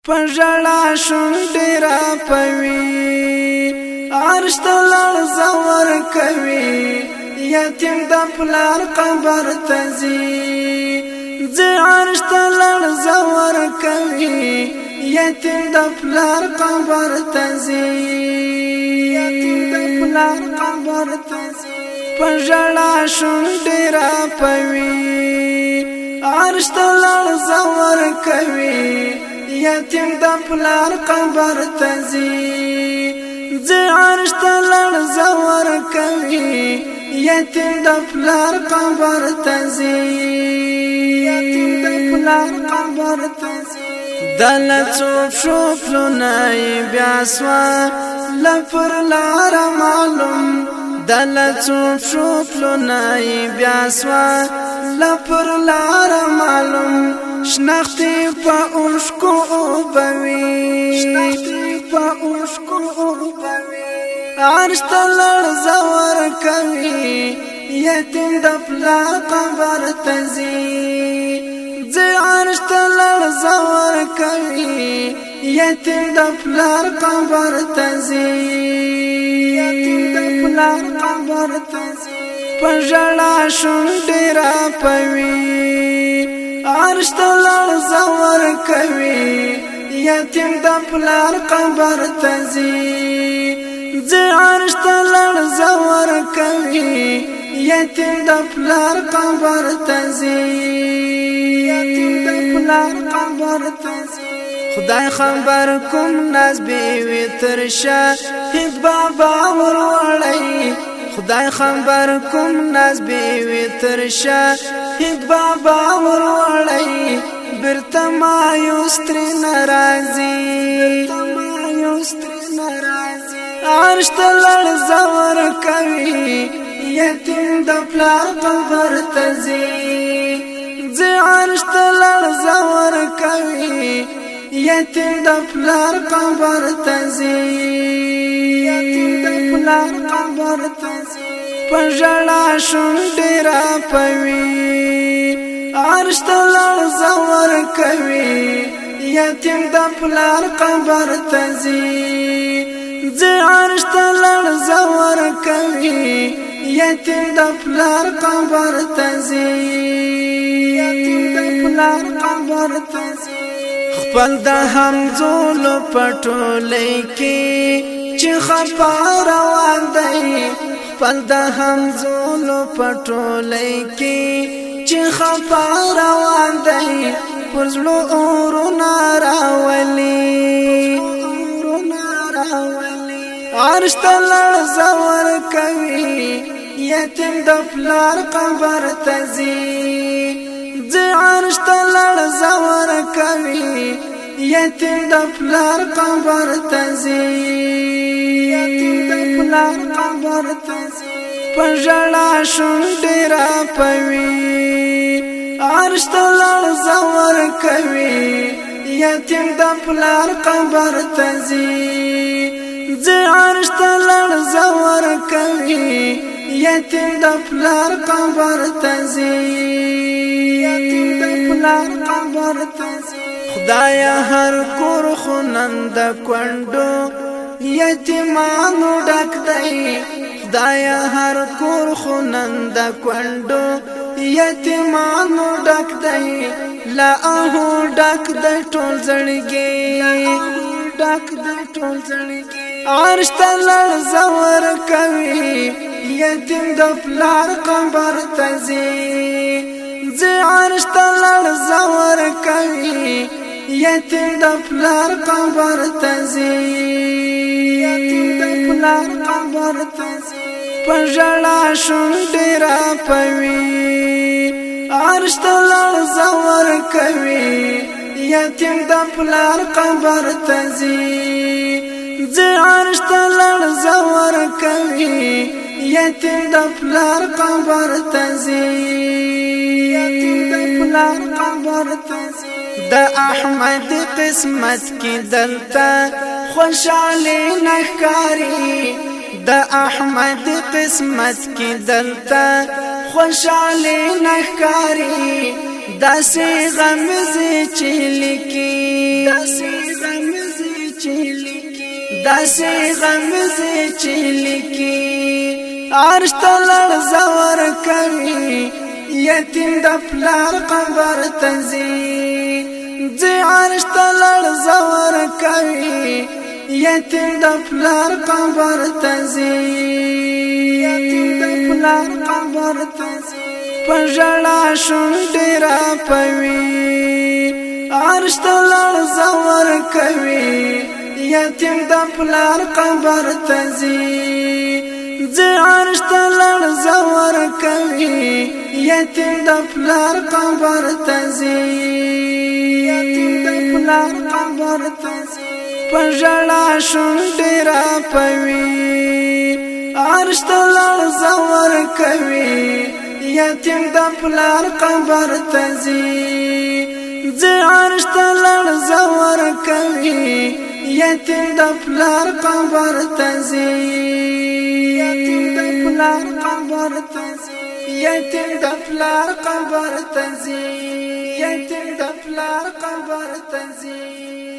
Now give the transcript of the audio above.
پژړا شونډې را پوي عرش ته لړزور کوي یتیم د پلار قبر ته ځي ځي عرش ته لړزور کوي یتیم د پلار قبر ته ځي یتیم د پلار قبر ته ځي پژړا شونډې را پوي عرش ته لړزور کوي یتیم د پلار قبر ته ځي ځي عرش ته لړزور کوي یتیم د پلار قبر ته ځي یتیم د پلار قبر ته ځي دله څوک شو پلونی بیا سوه لپر لار معلوم دله څوک شو پلونی بیا سوه لپر لار معلوم شنختی پا اوشکو اوبوی شنختی پا اوشکو اوبوی عرش تا لړزور کوي یتیم د پلار قبر ته ځي ځي عرش تا لړزور کوي یتیم د پلار قبر ته ځي یتیم د پلار قبر ته ځي پژړا شونډې را پوي عرش ته لړزور کوي یتیم د پلار قبر ته ځي ځي عرش ته لړزور کوي یتیم د پلار قبر ته ځي یتیم د پلار قبر ته ځي خدای خبر کوم ناز بیوی تر شاهد بابا وروړی خدای خبر کوم ناز بیوی تر شاهد بابا وروړی برته مایوس ترې ناراضي عرش ته لړزور کوي یتیم د پلار قبر ته ځي ځي عرش ته لړزور کوي یتیم د پلار قبر ته ځي یتیم د پلار قبر ته ځي پژړا شونډې را پوي عرش ته لړزور کوي یتیم د پلار قبر ته ځي ځي عرش ته لړزور کوي یتیم د پلار قبر ته ځي یتیم د پلار قبر ته ځي خپل د همزولو پټولۍ کې چې خپه روان دی خپل د همزولو پټولۍ کې چې خپه روان دی پر زړه اورونه راولي عرش ته لړزور کوي یتیم د پلار قبر ته ځي ځي عرش ته لړزور کوي یتیم د پلار قبر ته ځي یتیم د پلار قبر ته ځي پژړا شونډې را پوي عرش ته لړزور کوي یتیم د پلار قبر ته ځي ځي عرش ته لړزور کوي یتیم د پلار قبر ته ځي یتیم د پلار قبر ته ځي خدای هر کور خنند کندو یتیمانو ډک دی خدای هر کور خنند کندو یتیمانو ډک دی لا هو ډک دی ټول زړګي ډک دی ټول زړګي عرش ته لړزور کوي یتیم د پلار قبر ته ځي ځي عرش ته لړزور کوي یتیم د پلار قبر ته ځي یتیم د پلار قبر ته ځي پژړا شونډې را پوي عرش ته لړزور کوي یتیم د پلار قبر ته ځي ځي عرش ته لړزور کوي یتیم د پلار قبر ته ځي یتیم د پلار قبر ته ځي د احمد قسمت کی دلتا خوشالی نخکاری د احمد قسمت کی دلتا خوشالی نخکاری داسی غمزی چلی کی داسې غمزې چې لیکي عرش ته لړزور کوي یتیم د پلار قبر ته ځي عرش ته لړزور کوي یتیم د پلار قبر ته یتیم د پلار قبر ته په ژړا شونډې راپوي عرش ته لړزور کوي یتیم د پلار قبر ته عرش ته لړزور کوي یتیم د پلار قبر ته یتیم د پلار قبر ته په ژړا شونډې راپوي عرش ته لړزور کوي یتیم د پلار قبر ته عرش ته لړزور کوي یتیم د پلار قبر ته یتیم د پلار قبر ته یتیم د پلار قبر ته یتیم د پلار قبر ته